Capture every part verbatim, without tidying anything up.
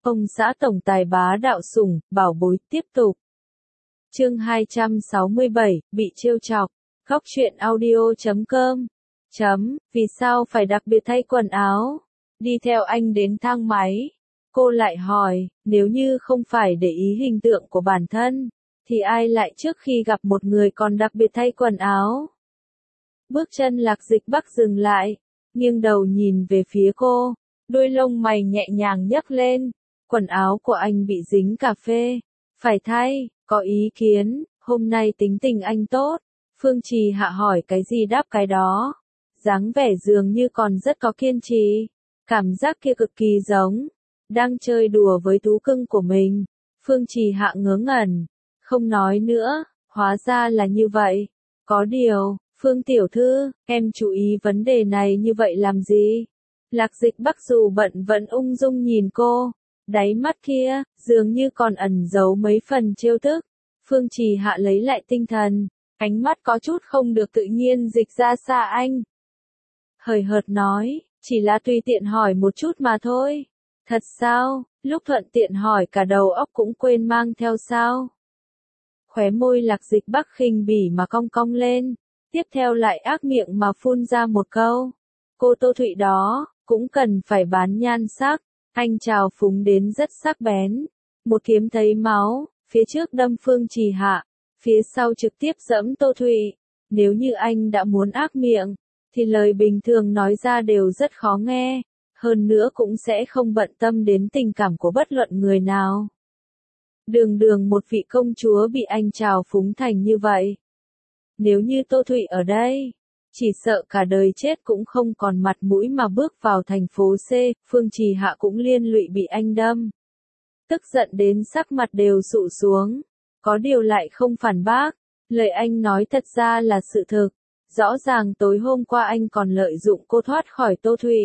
Ông xã tổng tài bá đạo sủng, bảo bối tiếp tục. Chương hai trăm sáu mươi bảy, bị trêu chọc. Góc truyện audio chấm com. Chấm, vì sao phải đặc biệt thay quần áo? Đi theo anh đến thang máy. Cô lại hỏi, nếu như không phải để ý hình tượng của bản thân, thì ai lại trước khi gặp một người còn đặc biệt thay quần áo? Bước chân Lạc Dịch Bắc dừng lại, nghiêng đầu nhìn về phía cô, đôi lông mày nhẹ nhàng nhấc lên. Quần áo của anh bị dính cà phê, phải thay, có ý kiến, hôm nay tính tình anh tốt. Phương Trì Hạ hỏi cái gì đáp cái đó, dáng vẻ dường như còn rất có kiên trì, cảm giác kia cực kỳ giống đang chơi đùa với thú cưng của mình. Phương Trì Hạ ngớ ngẩn, không nói nữa, hóa ra là như vậy. Có điều, Phương tiểu thư, em chú ý vấn đề này như vậy làm gì? Lạc Dịch Bắc dù bận vẫn ung dung nhìn cô, đáy mắt kia, dường như còn ẩn giấu mấy phần trêu tức. Phương Trì Hạ lấy lại tinh thần, ánh mắt có chút không được tự nhiên dịch ra xa anh. Hời hợt nói, chỉ là tùy tiện hỏi một chút mà thôi. Thật sao, lúc thuận tiện hỏi cả đầu óc cũng quên mang theo sao? Khóe môi Lạc Dịch Bắc khinh bỉ mà cong cong lên, tiếp theo lại ác miệng mà phun ra một câu. Cô Tô Thụy đó, cũng cần phải bán nhan sắc. Anh trào phúng đến rất sắc bén. Một kiếm thấy máu, phía trước đâm Phương Trì Hạ, phía sau trực tiếp giẫm Tô Thụy. Nếu như anh đã muốn ác miệng, thì lời bình thường nói ra đều rất khó nghe, hơn nữa cũng sẽ không bận tâm đến tình cảm của bất luận người nào. Đường đường một vị công chúa bị anh trào phúng thành như vậy. Nếu như Tô Thụy ở đây, chỉ sợ cả đời chết cũng không còn mặt mũi mà bước vào thành phố C. Phương Trì Hạ cũng liên lụy bị anh đâm. Tức giận đến sắc mặt đều sụ xuống, có điều lại không phản bác. Lời anh nói thật ra là sự thực, rõ ràng tối hôm qua anh còn lợi dụng cô thoát khỏi Tô Thụy.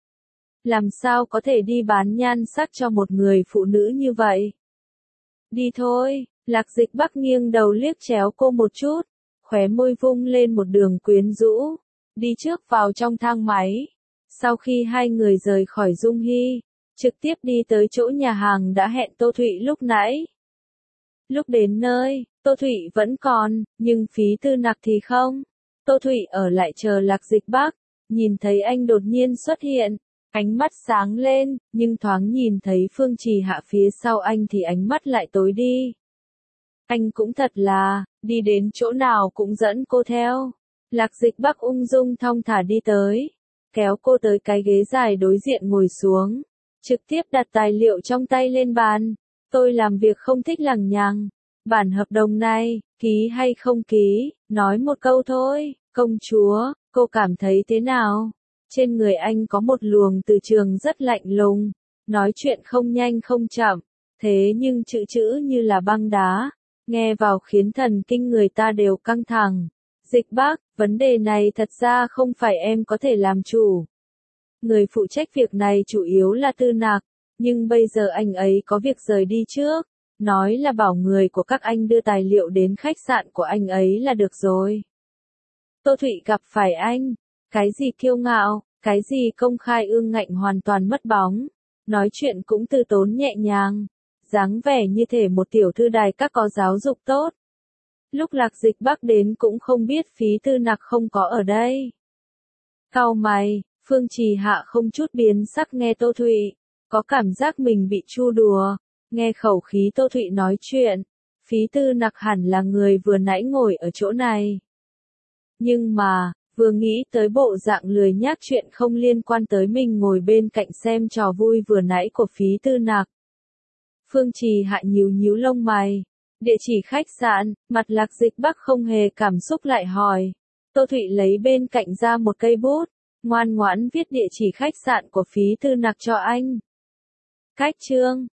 Làm sao có thể đi bán nhan sắc cho một người phụ nữ như vậy? Đi thôi. Lạc Dịch Bắc nghiêng đầu liếc chéo cô một chút, khóe môi vung lên một đường quyến rũ, đi trước vào trong thang máy. Sau khi hai người rời khỏi Dung Hy, trực tiếp đi tới chỗ nhà hàng đã hẹn Tô Thụy lúc nãy. Lúc đến nơi, Tô Thụy vẫn còn, nhưng phí tư nặc thì không. Tô Thụy ở lại chờ Lạc Dịch Bắc, nhìn thấy anh đột nhiên xuất hiện, ánh mắt sáng lên, nhưng thoáng nhìn thấy Phương Trì Hạ phía sau anh thì ánh mắt lại tối đi. Anh cũng thật là, đi đến chỗ nào cũng dẫn cô theo. Lạc Dịch Bắc ung dung thong thả đi tới, kéo cô tới cái ghế dài đối diện ngồi xuống, trực tiếp đặt tài liệu trong tay lên bàn. Tôi làm việc không thích lằng nhằng. Bản hợp đồng này, ký hay không ký, nói một câu thôi. Công chúa, cô cảm thấy thế nào? Trên người anh có một luồng từ trường rất lạnh lùng, nói chuyện không nhanh không chậm, thế nhưng chữ chữ như là băng đá, nghe vào khiến thần kinh người ta đều căng thẳng. Dịch Bắc, vấn đề này thật ra không phải em có thể làm chủ. Người phụ trách việc này chủ yếu là Tư Nặc, nhưng bây giờ anh ấy có việc rời đi trước, nói là bảo người của các anh đưa tài liệu đến khách sạn của anh ấy là được rồi. Tô Thụy gặp phải anh, cái gì kiêu ngạo, cái gì công khai ương ngạnh hoàn toàn mất bóng, nói chuyện cũng từ tốn nhẹ nhàng, dáng vẻ như thể một tiểu thư đài các có giáo dục tốt. Lúc Lạc Dịch Bắc đến cũng không biết phí tư nặc không có ở đây. Cau mày, Phương Trì Hạ không chút biến sắc nghe Tô Thụy, có cảm giác mình bị chu đùa, nghe khẩu khí Tô Thụy nói chuyện, phí tư nặc hẳn là người vừa nãy ngồi ở chỗ này. Nhưng mà, vừa nghĩ tới bộ dạng lười nhác chuyện không liên quan tới mình ngồi bên cạnh xem trò vui vừa nãy của phí tư nặc. Phương Trì Hạ nhíu nhíu lông mày. Địa chỉ khách sạn, mặt Lạc Dịch Bắc không hề cảm xúc lại hỏi. Tô Thụy lấy bên cạnh ra một cây bút, ngoan ngoãn viết địa chỉ khách sạn của phí tư nặc cho anh. Cách chương,